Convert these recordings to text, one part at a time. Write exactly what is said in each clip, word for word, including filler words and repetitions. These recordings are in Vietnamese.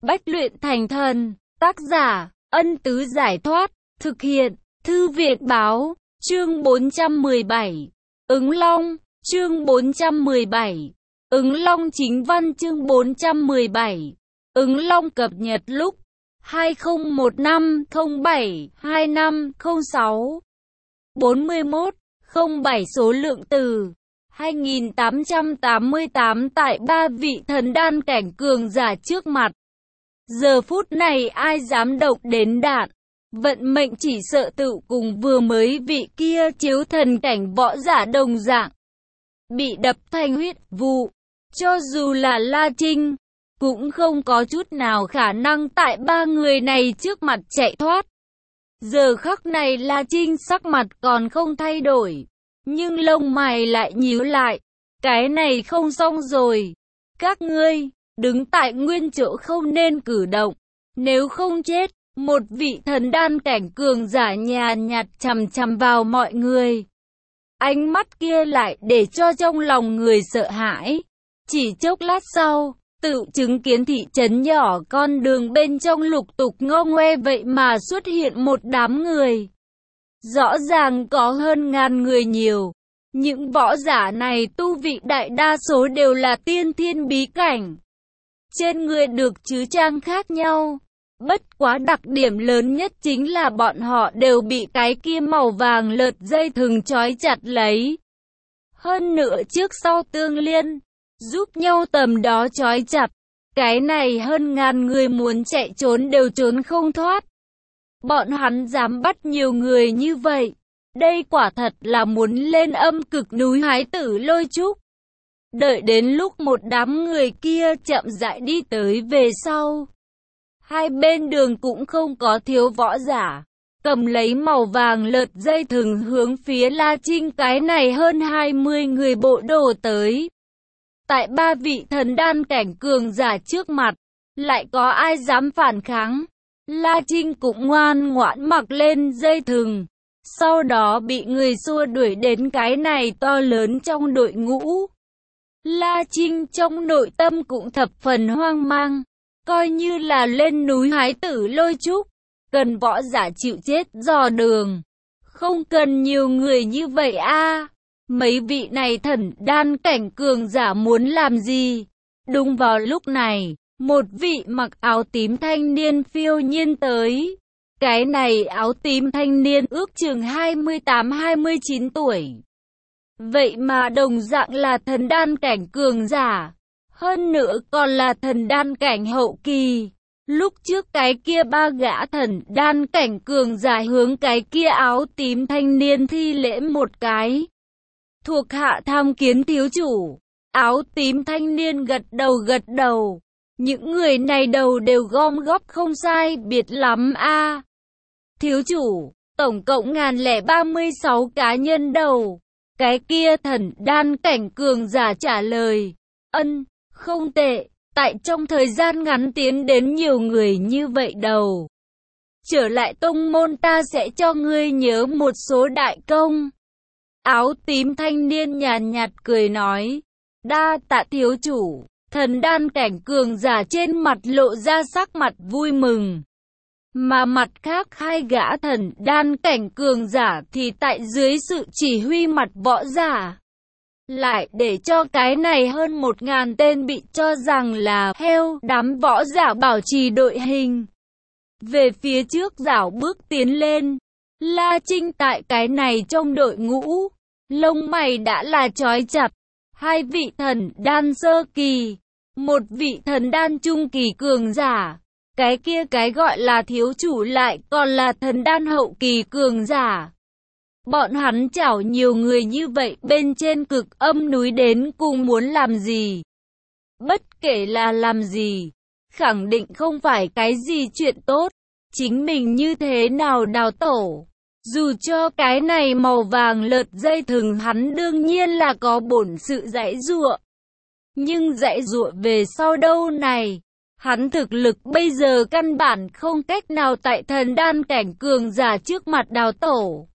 Bách luyện thành thần. Tác giả, Ân Tứ Giải Thoát. Thực hiện, Thư Viện Báo. Chương bốn trăm mười bảy. Ứng Long. Chương bốn trăm mười bảy. Ứng Long chính văn. Chương bốn trăm mười bảy. Ứng Long cập nhật lúc hai không một năm không bảy hai năm không sáu. bốn mươi mốt không bảy số lượng từ hai nghìn tám trăm tám mươi tám tại ba vị thần đan cảnh cường giả trước mặt. Giờ phút này ai dám động đến đạn. Vận mệnh chỉ sợ tự cùng vừa mới vị kia chiếu thần cảnh võ giả đồng dạng. Bị đập thành huyết vụ. Cho dù là La Trinh, cũng không có chút nào khả năng tại ba người này trước mặt chạy thoát. Giờ khắc này La Trinh sắc mặt còn không thay đổi, nhưng lông mày lại nhíu lại. Cái này không xong rồi. Các ngươi, đứng tại nguyên chỗ không nên cử động. Nếu không chết, một vị thần đan cảnh cường giả nhàn nhạt chằm chằm vào mọi người. Ánh mắt kia lại để cho trong lòng người sợ hãi. Chỉ chốc lát sau, tự chứng kiến thị trấn nhỏ con đường bên trong lục tục ngô ngoe vậy mà xuất hiện một đám người. Rõ ràng có hơn ngàn người nhiều. Những võ giả này tu vị đại đa số đều là tiên thiên bí cảnh. Trên người được chứ trang khác nhau. Bất quá đặc điểm lớn nhất chính là bọn họ đều bị cái kia màu vàng lợt dây thừng trói chặt lấy. Hơn nữa trước sau tương liên, giúp nhau tầm đó trói chặt. Cái này hơn ngàn người muốn chạy trốn đều trốn không thoát. Bọn hắn dám bắt nhiều người như vậy. Đây quả thật là muốn lên âm cực núi Hái Tử Lôi Trúc. Đợi đến lúc một đám người kia chậm rãi đi tới về sau. Hai bên đường cũng không có thiếu võ giả. Cầm lấy màu vàng lợt dây thừng hướng phía La Trinh cái này hơn hai mươi người bộ đồ tới. Tại ba vị thần đan cảnh cường giả trước mặt, lại có ai dám phản kháng. La Trinh cũng ngoan ngoãn mặc lên dây thừng. Sau đó bị người xua đuổi đến cái này to lớn trong đội ngũ. La Trinh trong nội tâm cũng thập phần hoang mang. Coi như là lên núi Hái Tử Lôi Trúc, cần võ giả chịu chết dò đường. Không cần nhiều người như vậy a. À. Mấy vị này thần đan cảnh cường giả muốn làm gì? Đúng vào lúc này, một vị mặc áo tím thanh niên phiêu nhiên tới. Cái này áo tím thanh niên ước chừng hai mươi tám hai mươi chín tuổi. Vậy mà đồng dạng là thần đan cảnh cường giả. Hơn nữa còn là thần đan cảnh hậu kỳ. Lúc trước cái kia ba gã thần đan cảnh cường giả hướng cái kia áo tím thanh niên thi lễ một cái. Thuộc hạ tham kiến thiếu chủ. Áo tím thanh niên gật đầu gật đầu. Những người này đầu đều gom góp không sai biệt lắm a. À. Thiếu chủ, tổng cộng ngàn lẻ ba mươi sáu cá nhân đầu. Cái kia thần đan cảnh cường giả trả lời. Ân, không tệ, tại trong thời gian ngắn tiến đến nhiều người như vậy đầu. Trở lại tông môn ta sẽ cho ngươi nhớ một số đại công. Áo tím thanh niên nhàn nhạt cười nói. Đa tạ thiếu chủ. Thần đan cảnh cường giả trên mặt lộ ra sắc mặt vui mừng. Mà mặt khác hai gã thần đan cảnh cường giả thì tại dưới sự chỉ huy mặt võ giả. Lại để cho cái này hơn một ngàn tên bị cho rằng là heo đám võ giả bảo trì đội hình. Về phía trước dảo bước tiến lên. La Trinh tại cái này trong đội ngũ. Lông mày đã là trói chặt. Hai vị thần đan sơ kỳ. Một vị thần đan trung kỳ cường giả. Cái kia cái gọi là thiếu chủ lại còn là thần đan hậu kỳ cường giả. Bọn hắn chảo nhiều người như vậy bên trên cực âm núi đến cùng muốn làm gì? Bất kể là làm gì, khẳng định không phải cái gì chuyện tốt. Chính mình như thế nào đào tổ. Dù cho cái này màu vàng lợt dây thừng hắn đương nhiên là có bổn sự giãy giụa. Nhưng giãy giụa về sau đâu này? Hắn thực lực bây giờ căn bản không cách nào tại thần đan cảnh cường giả trước mặt đào tổ.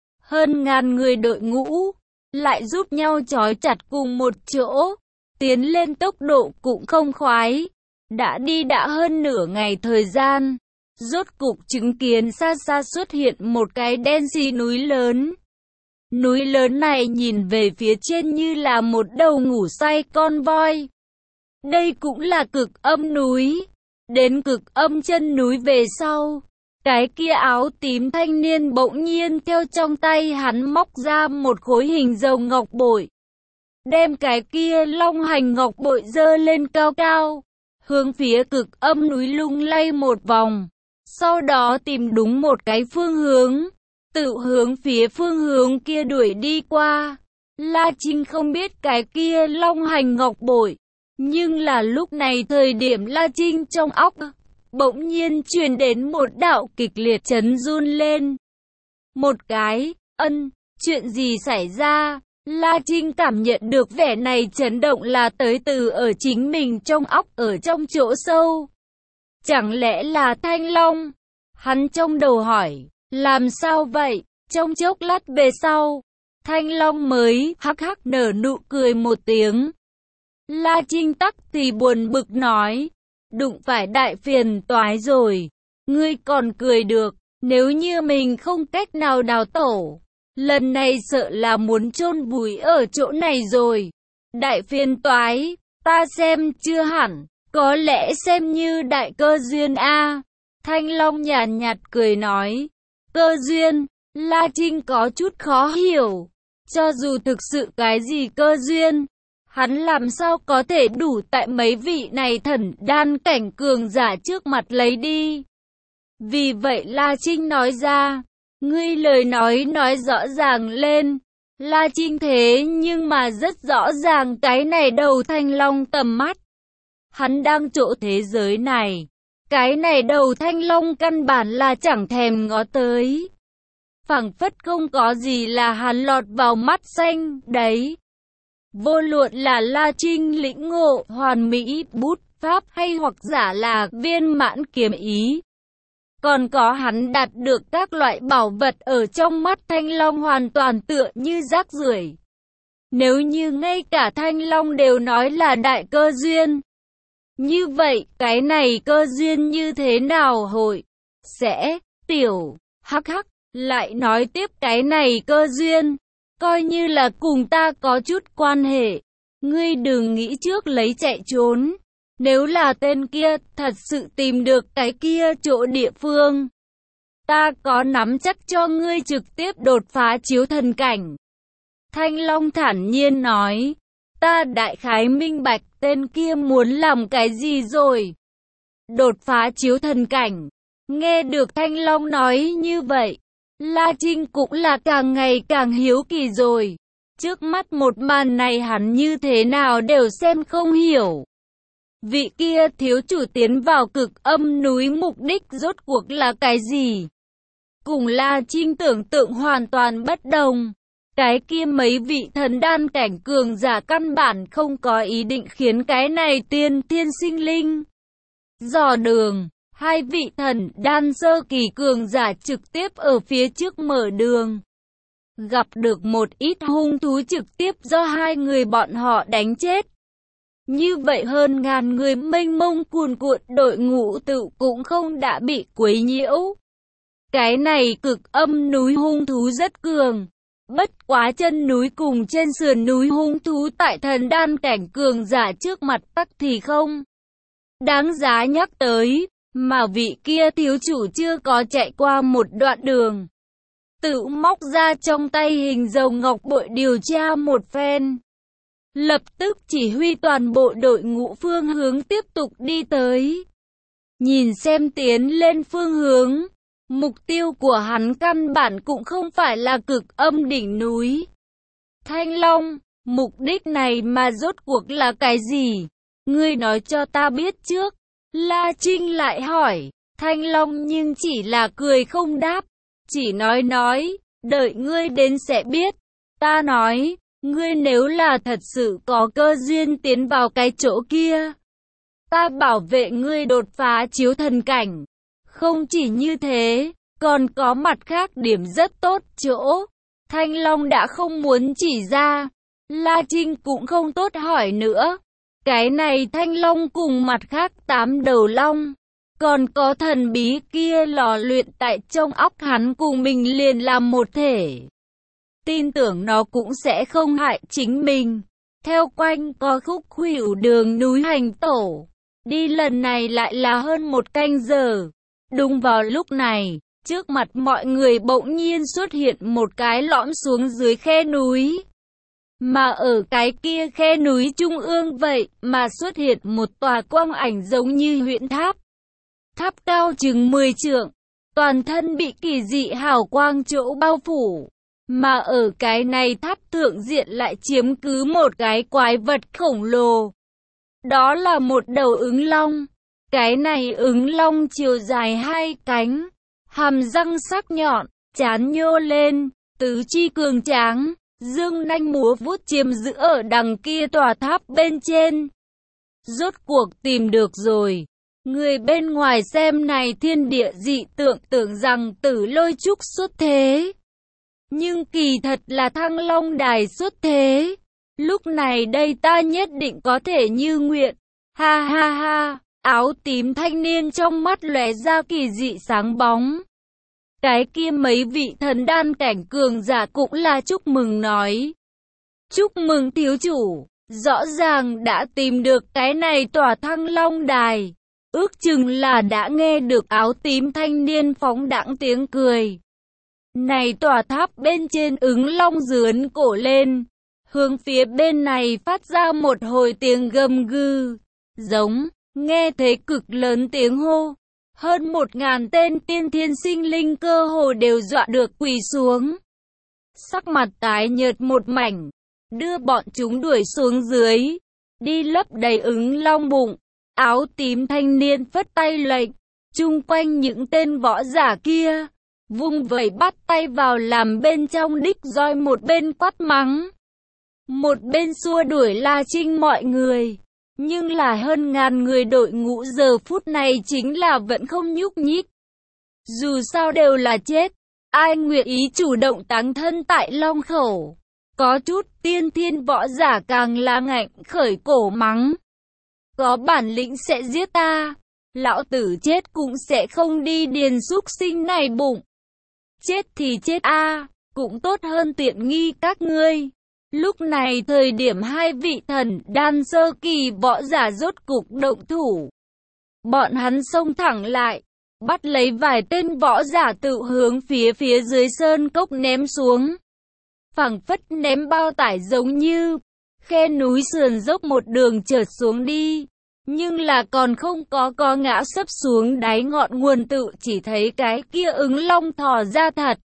Hơn ngàn người đội ngũ, lại giúp nhau trói chặt cùng một chỗ, tiến lên tốc độ cũng không khoái. Đã đi đã hơn nửa ngày thời gian, rốt cục chứng kiến xa xa xuất hiện một cái đen xì núi lớn. Núi lớn này nhìn về phía trên như là một đầu ngủ say con voi. Đây cũng là cực âm núi. Đến cực âm chân núi về sau, cái kia áo tím thanh niên bỗng nhiên theo trong tay hắn móc ra một khối hình rồng ngọc bội. Đem cái kia long hành ngọc bội giơ lên cao cao, hướng phía cực âm núi lung lay một vòng. Sau đó tìm đúng một cái phương hướng, tự hướng phía phương hướng kia đuổi đi qua. La Trinh không biết cái kia long hành ngọc bội, nhưng là lúc này thời điểm La Trinh trong óc bỗng nhiên truyền đến một đạo kịch liệt chấn run lên. Một cái, ân, chuyện gì xảy ra? La Trinh cảm nhận được vẻ này chấn động là tới từ ở chính mình trong óc ở trong chỗ sâu. Chẳng lẽ là Thanh Long? Hắn trong đầu hỏi, làm sao vậy? Trong chốc lát về sau, Thanh Long mới hắc hắc nở nụ cười một tiếng. La Trinh tắc thì buồn bực nói, đụng phải đại phiền toái rồi, ngươi còn cười được, nếu như mình không cách nào đào tổ, lần này sợ là muốn chôn vùi ở chỗ này rồi. Đại phiền toái, ta xem chưa hẳn, có lẽ xem như đại cơ duyên a. Thanh Long nhàn nhạt cười nói, cơ duyên, La Trinh có chút khó hiểu, cho dù thực sự cái gì cơ duyên, hắn làm sao có thể đủ tại mấy vị này thần đan cảnh cường giả trước mặt lấy đi. Vì vậy La Trinh nói ra, ngươi lời nói nói rõ ràng lên. La Trinh thế nhưng mà rất rõ ràng cái này đầu Thanh Long tầm mắt. Hắn đang chỗ thế giới này, cái này đầu Thanh Long căn bản là chẳng thèm ngó tới. Phảng phất không có gì là hắn lọt vào mắt xanh đấy. Vô luận là La Trinh lĩnh ngộ hoàn mỹ bút pháp hay hoặc giả là viên mãn kiếm ý, còn có hắn đạt được các loại bảo vật ở trong mắt Thanh Long hoàn toàn tựa như rác rưởi. Nếu như ngay cả Thanh Long đều nói là đại cơ duyên, như vậy cái này cơ duyên như thế nào hội sẽ tiểu hắc hắc lại nói tiếp cái này cơ duyên coi như là cùng ta có chút quan hệ, ngươi đừng nghĩ trước lấy chạy trốn. Nếu là tên kia thật sự tìm được cái kia chỗ địa phương, ta có nắm chắc cho ngươi trực tiếp đột phá chiếu thần cảnh. Thanh Long thản nhiên nói, ta đại khái minh bạch tên kia muốn làm cái gì rồi. Đột phá chiếu thần cảnh. Nghe được Thanh Long nói như vậy, La Trinh cũng là càng ngày càng hiếu kỳ rồi. Trước mắt một màn này hắn như thế nào đều xem không hiểu. Vị kia thiếu chủ tiến vào cực âm núi mục đích rốt cuộc là cái gì? Cùng La Trinh tưởng tượng hoàn toàn bất đồng. Cái kia mấy vị thần đan cảnh cường giả căn bản không có ý định khiến cái này tiên thiên sinh linh dò đường. Hai vị thần đan sơ kỳ cường giả trực tiếp ở phía trước mở đường. Gặp được một ít hung thú trực tiếp do hai người bọn họ đánh chết. Như vậy hơn ngàn người mênh mông cuồn cuộn đội ngũ tự cũng không đã bị quấy nhiễu. Cái này cực âm núi hung thú rất cường. Bất quá chân núi cùng trên sườn núi hung thú tại thần đan cảnh cường giả trước mặt tắc thì không đáng giá nhắc tới. Mà vị kia thiếu chủ chưa có chạy qua một đoạn đường, tự móc ra trong tay hình rồng ngọc bội điều tra một phen. Lập tức chỉ huy toàn bộ đội ngũ phương hướng tiếp tục đi tới. Nhìn xem tiến lên phương hướng, mục tiêu của hắn căn bản cũng không phải là cực âm đỉnh núi Thanh Long. Mục đích này mà rốt cuộc là cái gì? Ngươi nói cho ta biết trước. La Trinh lại hỏi. Thanh Long nhưng chỉ là cười không đáp, chỉ nói nói, đợi ngươi đến sẽ biết. Ta nói, ngươi nếu là thật sự có cơ duyên tiến vào cái chỗ kia, ta bảo vệ ngươi đột phá chiếu thần cảnh. Không chỉ như thế, còn có mặt khác điểm rất tốt chỗ. Thanh Long đã không muốn chỉ ra, La Trinh cũng không tốt hỏi nữa. Cái này thanh long cùng mặt khác tám đầu long, còn có thần bí kia lò luyện tại trong óc hắn cùng mình liền làm một thể. Tin tưởng nó cũng sẽ không hại chính mình. Theo quanh co khúc khuỷu đường núi hành tổ, đi lần này lại là hơn một canh giờ. Đúng vào lúc này, trước mặt mọi người bỗng nhiên xuất hiện một cái lõm xuống dưới khe núi. Mà ở cái kia khe núi trung ương vậy mà xuất hiện một tòa quang ảnh giống như huyễn tháp. Tháp cao chừng mười trượng, toàn thân bị kỳ dị hào quang chỗ bao phủ. Mà ở cái này tháp thượng diện lại chiếm cứ một cái quái vật khổng lồ. Đó là một đầu ứng long. Cái này ứng long chiều dài hai cánh, hàm răng sắc nhọn, trán nhô lên, tứ chi cường tráng, dương nanh múa vuốt chiếm giữ ở đằng kia tòa tháp bên trên. Rốt cuộc tìm được rồi. Người bên ngoài xem này thiên địa dị tượng tưởng rằng Tử Lôi Trúc xuất thế. Nhưng kỳ thật là Thăng Long Đài xuất thế. Lúc này đây ta nhất định có thể như nguyện. Ha ha ha, áo tím thanh niên trong mắt lóe ra kỳ dị sáng bóng. Cái kia mấy vị thần đan cảnh cường giả cũng là chúc mừng nói. Chúc mừng thiếu chủ, rõ ràng đã tìm được cái này tòa Thăng Long Đài. Ước chừng là đã nghe được áo tím thanh niên phóng đãng tiếng cười. Này tòa tháp bên trên ứng long dướn cổ lên, hướng phía bên này phát ra một hồi tiếng gầm gừ, giống, nghe thấy cực lớn tiếng hô. Hơn một ngàn tên tiên thiên sinh linh cơ hồ đều dọa được quỳ xuống. Sắc mặt tái nhợt một mảnh, đưa bọn chúng đuổi xuống dưới, đi lấp đầy ứng long bụng. Áo tím thanh niên phất tay lệnh, chung quanh những tên võ giả kia, vung vẩy bắt tay vào làm bên trong đích roi, một bên quát mắng, một bên xua đuổi La Trinh mọi người. Nhưng là hơn ngàn người đội ngũ giờ phút này chính là vẫn không nhúc nhích. Dù sao đều là chết, ai nguyện ý chủ động táng thân tại Long Khẩu. Có chút tiên thiên võ giả càng là ngạnh khởi cổ mắng. Có bản lĩnh sẽ giết ta, lão tử chết cũng sẽ không đi điền súc sinh này bụng. Chết thì chết a, à, cũng tốt hơn tiện nghi các ngươi. Lúc này thời điểm hai vị thần đan sơ kỳ võ giả rốt cục động thủ. Bọn hắn xông thẳng lại, bắt lấy vài tên võ giả tự hướng phía phía dưới sơn cốc ném xuống. Phảng phất ném bao tải giống như khe núi sườn dốc một đường trượt xuống đi. Nhưng là còn không có có ngã sấp xuống đáy ngọn nguồn, tự chỉ thấy cái kia ứng long thò ra thật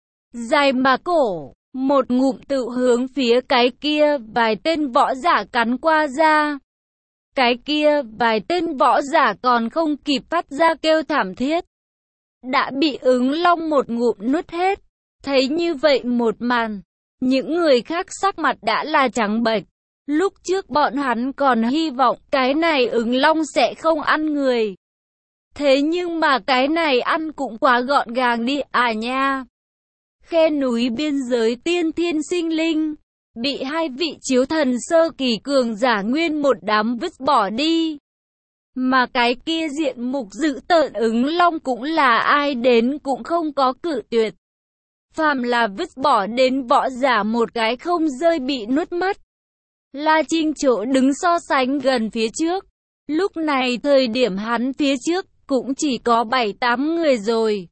dài mà cổ, một ngụm tự hướng phía cái kia vài tên võ giả cắn qua ra. Cái kia vài tên võ giả còn không kịp phát ra kêu thảm thiết, đã bị ứng long một ngụm nuốt hết. Thấy như vậy một màn, những người khác sắc mặt đã là trắng bệch. Lúc trước bọn hắn còn hy vọng cái này ứng long sẽ không ăn người. Thế nhưng mà cái này ăn cũng quá gọn gàng đi à nha. Khe núi biên giới tiên thiên sinh linh, bị hai vị chiếu thần sơ kỳ cường giả nguyên một đám vứt bỏ đi. Mà cái kia diện mục dữ tợn ứng long cũng là ai đến cũng không có cự tuyệt. Phàm là vứt bỏ đến võ giả một cái không rơi bị nuốt mất. La Trinh chỗ đứng so sánh gần phía trước. Lúc này thời điểm hắn phía trước cũng chỉ có bảy tám người rồi.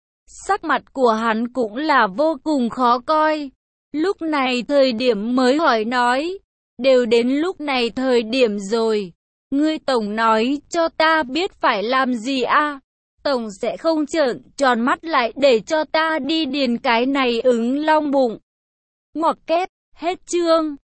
Sắc mặt của hắn cũng là vô cùng khó coi. Lúc này thời điểm mới hỏi nói, đều đến lúc này thời điểm rồi. Ngươi tổng nói cho ta biết phải làm gì a? À? Tổng sẽ không trợn tròn mắt lại để cho ta đi điền cái này ứng long bụng. Ngoặc kép, hết chương.